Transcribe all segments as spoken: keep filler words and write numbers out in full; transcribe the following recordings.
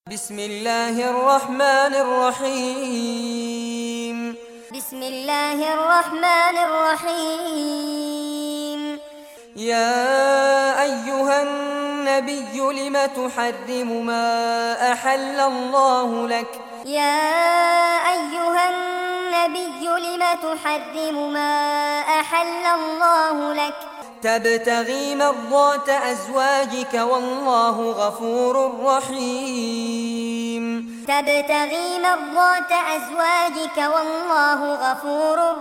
بسم الله الرحمن الرحيم بسم الله الرحمن الرحيم يا أيها النبي لم تحرم ما أحل الله لك يا أيها النبي لم تحرم ما أحل الله لك تبتغي مرضات أزواجك والله غفور رحيم تبتغي مرضات أزواجك والله غفور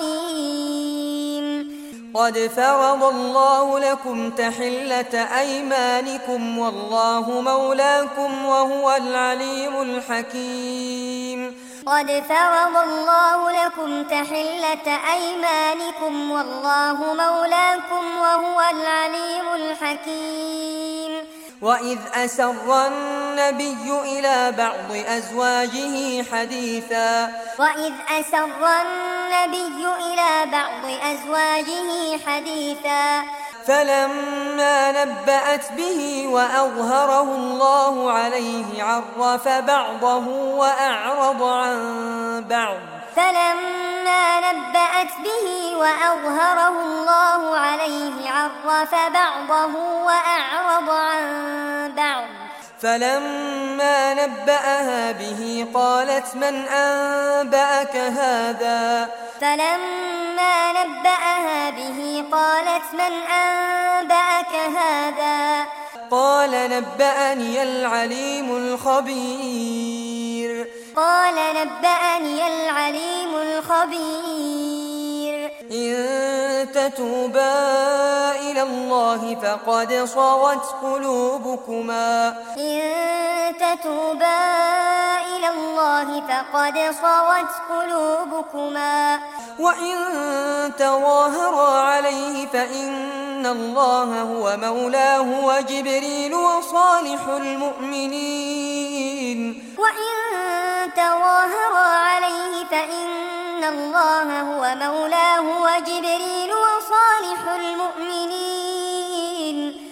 رحيم قد فرض الله لكم تحلة أيمانكم والله مولاكم وهو العليم الحكيم قد فرض الله لكم تحلة أيمانكم والله مولاكم وهو العليم الحكيم وإذ أسر النبي إلى بعض أزواجه حديثا وإذ أسر النبي إلى بعض أزواجه حديثا فلما نبأت به وأظهره الله عليه عرف بعضه وأعرض عن بعض فلما نبأت به وأظهره الله عليه عرف بعضه وأعرض عن بعض فلما نبأها به قالت من أنبأك هذا فلما نبأها به قالت من أنبأك هذا قال نبأني العليم الخبير قال نبأني العليم الخبير إن تتوبا إلى الله فقد صغت قلوبكما إن تتوبا إلى الله فقد صغت قلوبكما وإن تظاهرا عليه فإن الله هو مولاه وجبريل وصالح المؤمنين وإن تظاهرا عليه فإن الله هو مولاه وجبريل وصالح المؤمنين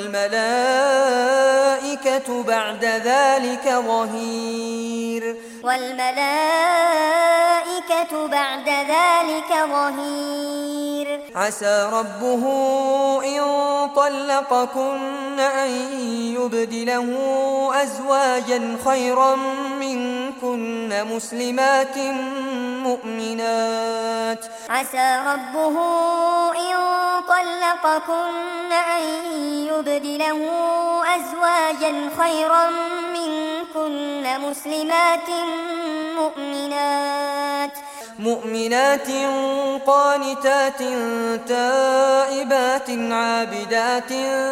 والملائكة بعد ذلك ظهير والملائكة بعد ذلك ظهير عسى ربه إن طلقكن أن يبدله أزواجا خيرا منكن مسلمات مؤمنات عسى ربه إن طلقكن أن يبدله أزواجا خيرا منكن مسلمات مؤمنات مؤمنات قانتات تائبات عابدات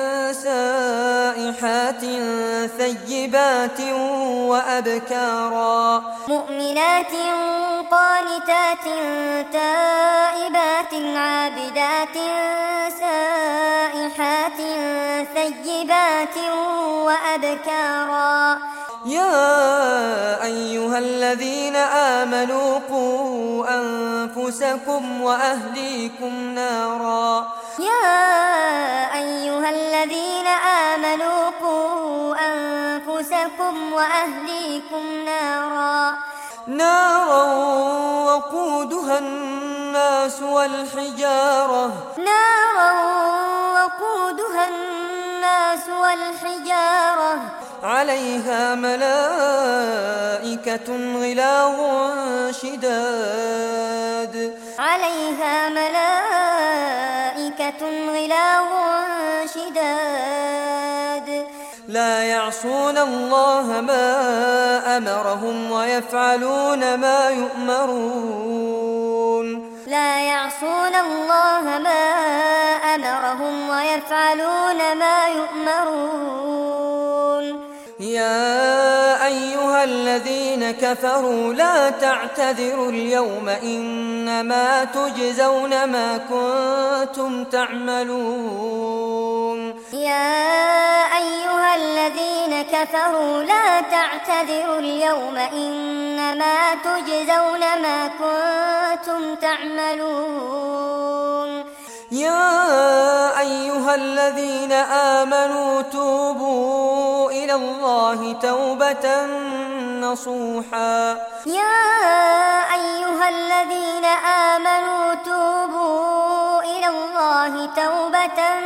سائحات ثيبات وأبكارا مؤمنات قانتات تائبات عابدات سائحات ثيبات وأبكارا يا أيها الذين آمنوا قوا أنفسكم وأهليكم نارا يا أيها الذين آمنوا قوا أنفسكم وأهليكم نارا نارا وقودها الناس والحجارة نارا وقودها الناس والحجارة عليها ملائكة غلاظ شداد عليها ملائكة غلاظ شداد لا يعصون الله ما أمرهم ويفعلون ما يؤمرون لا يعصون الله ما أمرهم ويفعلون ما يؤمرون يا أيها الذين كفروا لا تعتذروا اليوم إنما تجزون ما كنتم تعملون يا أيها الذين كفروا لا تعتذروا اليوم إنما تجزون ما كنتم تعملون يا أيها الذين آمنوا توبوا إلى إلى الله توبة نصوحا. يا أيها الذين آمنوا توبوا إلى الله توبة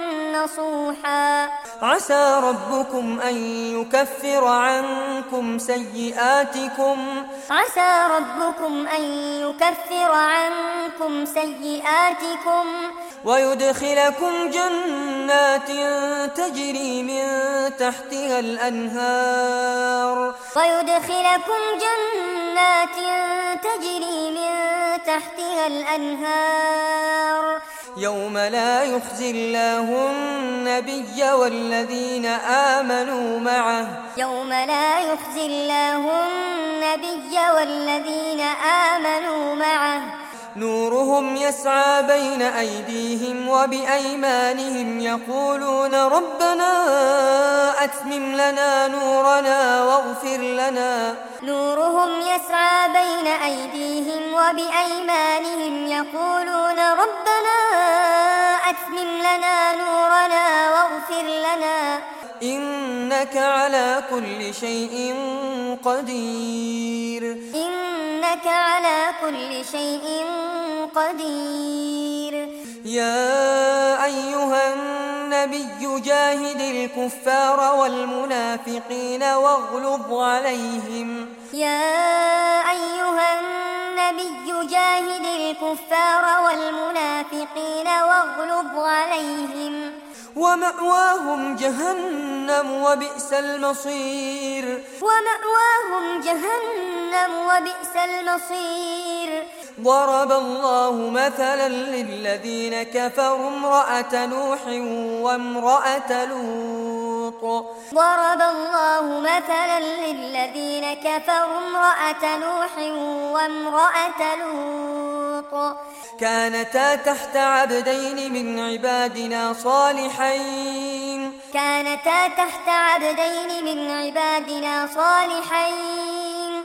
نصوحا. عسى ربكم أن يكفر عنكم سيئاتكم عسى ربكم أن يكفر عنكم سيئاتكم ويدخلكم جنات تجري من تحتها الأنهار ويدخلكم جنات تجري من تحتها الأنهار يوم لا يخزي الله النبي والذين آمنوا معه يوم لا يخزي الله النبي والذين آمنوا معه نورهم يسعى بين أيديهم وبأيمانهم يقولون ربنا أتمم لنا نورنا واغفر لنا. نورهم يسعى بين أيديهم وبأيمانهم يقولون ربنا أتمم لنا نورنا واغفر لنا إنك على كل شيء قدير. إنك على كل شيء قدير. يا أيها النبي جاهد الكفار والمنافقين واغلظ عليهم. يا أيها النبي جاهد الكفار والمنافقين واغلظ عليهم ومأواهم جهنم وبئس المصير. ومأواهم جهنم وبئس المصير. ضرب الله مثلا للذين كفروا امرأة نوح وامرأة لوط. ضرب الله مثلا للذين كفروا امرأة نوح وامرأة لوط كانتا تحت عبدين من عبادنا صالحين كانتا تحت عبدين من عبادنا صالحين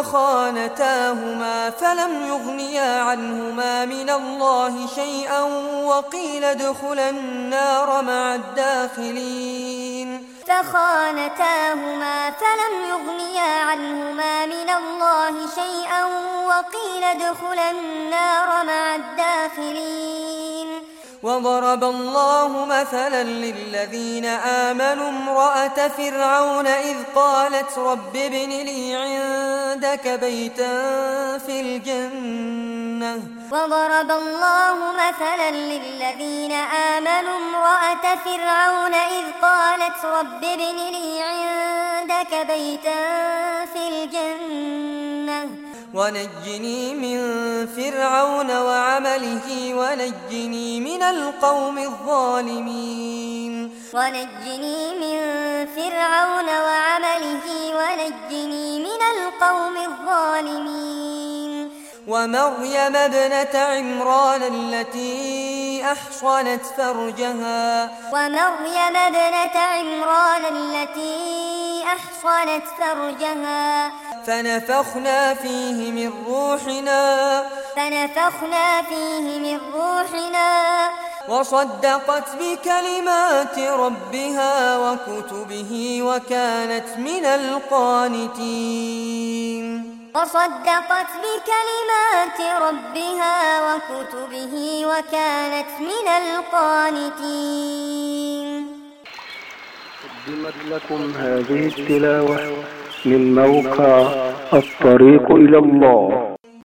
فخانتاهما فلم يغنيا عنهما من الله شيئا وقيل ادخلا النار مع الداخلين. فخانتاهما فلم يغنيا عنهما من الله شيئا وقيل ادخلا النار مع الداخلين. وضرب الله مثلا للذين آمنوا امرأة فرعون إذ قالت رب ابن لي عندك بيتا في الجنة. وضرب الله مثلا للذين آمنوا امرأة فرعون إذ قالت رب ابن لي عندك بيتا في الجنة ونجني من فرعون وعمله ونجني من القوم الظالمين. ونجني من فرعون وعمله ونجني من القوم الظالمين. ومريم ابنة عمران التي أحصنت فرجها. ومريم ابنة عمران التي أحصنت فرجها فنفخنا فيه من روحنا فنفخنا فيه من روحنا وصدقت بكلمات ربها وكتبه وكانت من القانتين. وصدقت بكلمات ربها وكتبه وكانت من القانتين. قدمت لكم هذه التلاوة من موقع الطريق إلى الله.